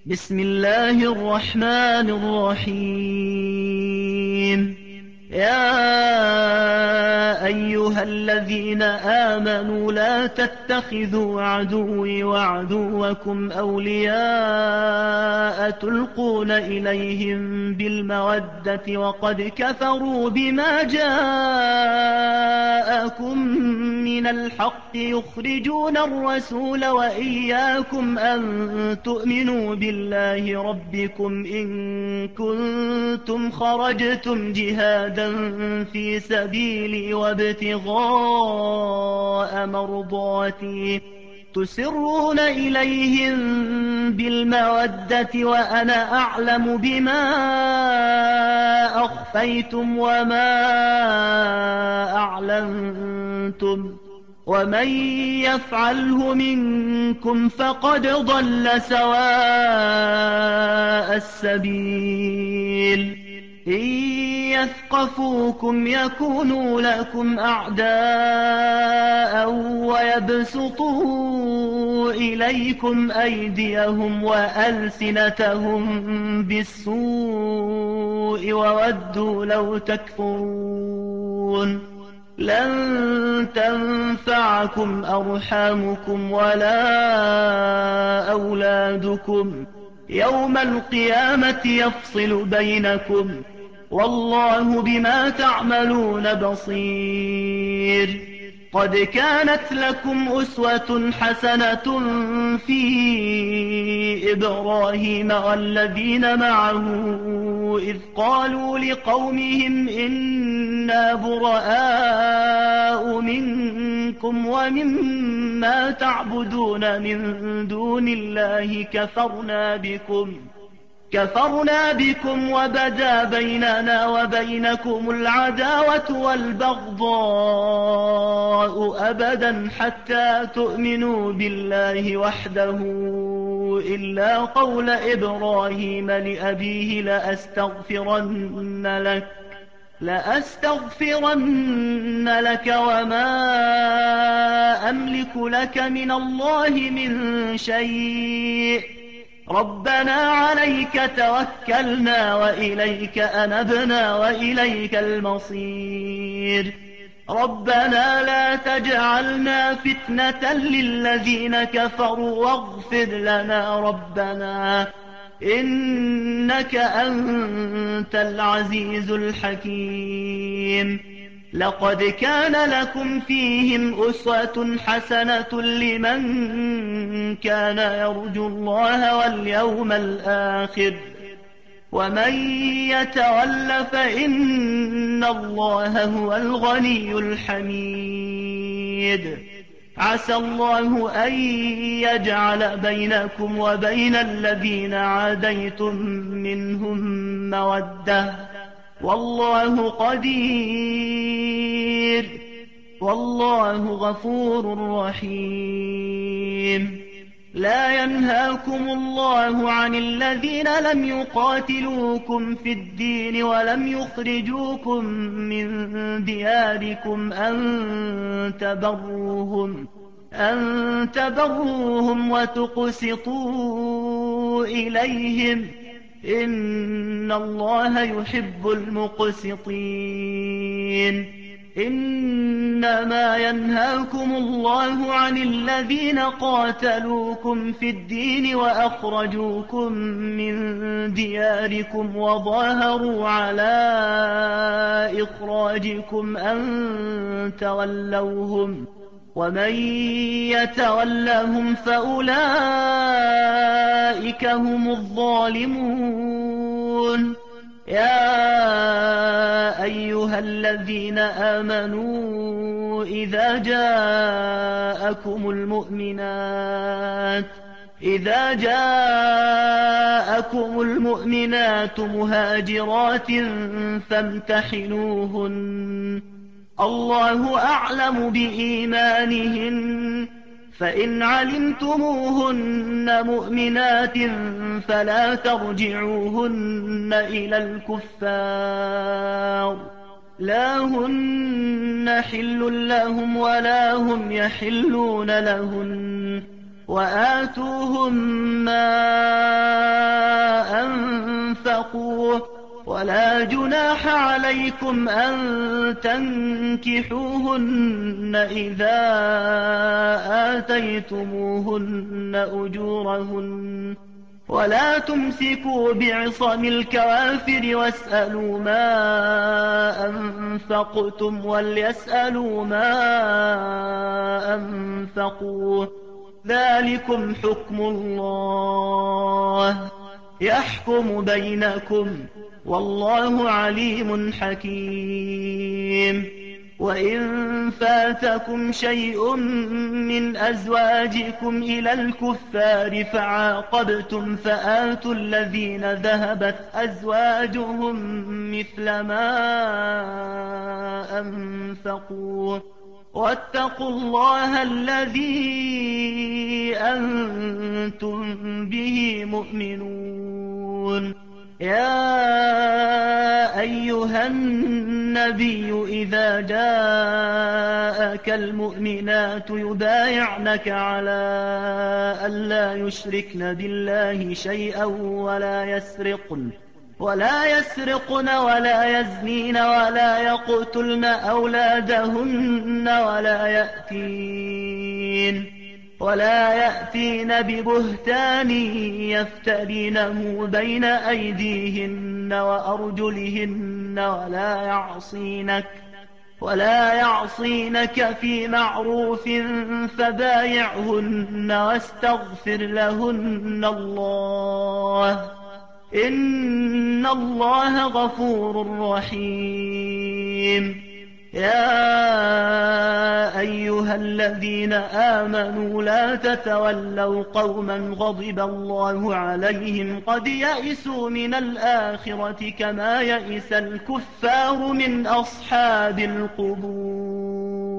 بسم الله الرحمن الرحيم. يا أيها الذين آمنوا لا تتخذوا عدوي وعدوكم أولياء تلقون إليهم بالمودة وقد كفروا بما جاءكم من الحق يخرجون الرسول وإياكم أن تؤمنوا بالله ربكم إن كنتم خرجتم جهادا في سبيلي وابتغاء مرضاتي تسرون إليهم بالمودة وأنا أعلم بما أخفيتم وما أعلنتم ومن يفعله منكم فقد ضل سواء السبيل. إن يثقفوكم يكونوا لكم أعداء ويبسطوا إليكم أيديهم وألسنتهم بالسوء وودوا لو تكفرون. لن تنفعكم أرحامكم ولا أولادكم يوم القيامة يفصل بينكم والله بما تعملون بصير. قد كانت لكم أسوة حسنة في إبراهيم والذين معه إذ قالوا لقومهم إنا براء منكم ومما تعبدون من دون الله كفرنا بكم وبدا بيننا وبينكم العداوة والبغضاء أبدا حتى تؤمنوا بالله وحده إلا قول إبراهيم لأبيه لأستغفرن لك وما أملك لك من الله من شيء ربنا عليك توكلنا وإليك أنبنا وإليك المصير. ربنا لا تجعلنا فتنة للذين كفروا واغفر لنا ربنا إنك أنت العزيز الحكيم. لقد كان لكم فيهم أسوة حسنة لمن كان يرجو الله واليوم الآخر ومن يتول فإن الله هو الغني الحميد. عسى الله أن يجعل بينكم وبين الذين عاديتم منهم مودة والله قدير والله غفور رحيم. لا ينهاكم الله عن الذين لم يقاتلوكم في الدين ولم يخرجوكم من دياركم أن تبروهم وتقسطوا إليهم إن الله يحب المقسطين. إنما ينهاكم الله عن الذين قاتلوكم في الدين وأخرجوكم من دياركم وظاهروا على إخراجكم أن تولوهم ومن يتولهم فأولئك هم الظالمون. يا أيها الذين آمنوا إذا جاءكم المؤمنات مهاجرات فامتحنوهن الله أعلم بإيمانهن فإن علمتموهن مؤمنات فلا ترجعوهن إلى الكفار لا هن حل لهم ولا هم يحلون لهن وآتوهم ما ولا جناح عليكم أن تنكحوهن إذا آتيتموهن أجورهن ولا تمسكوا بعصم الكوافر واسألوا ما أنفقتم وليسألوا ما أنفقوا ذلكم حكم الله يحكم بينكم والله عليم حكيم وإن فاتكم شيء من أزواجكم إلى الكفار فعاقبتم فآتوا الذين ذهبت أزواجهم مثل ما أنفقوا واتقوا الله الذي أنتم به مؤمنون يا أيها النبي إذا جاءك المؤمنات يبايعنك على ألا يشركن بالله شيئا ولا يسرقن ولا يزنين ولا يقتلن أولادهن ولا يأتين ببهتان يفترينه بين أيديهن وأرجلهن ولا يعصينك في معروف فبايعهن واستغفر لهن الله إن الله غفور رحيم يا أيها الذين آمنوا لا تتولوا قوما غضب الله عليهم قد يئسوا من الآخرة كما يئس الكفار من أصحاب القبور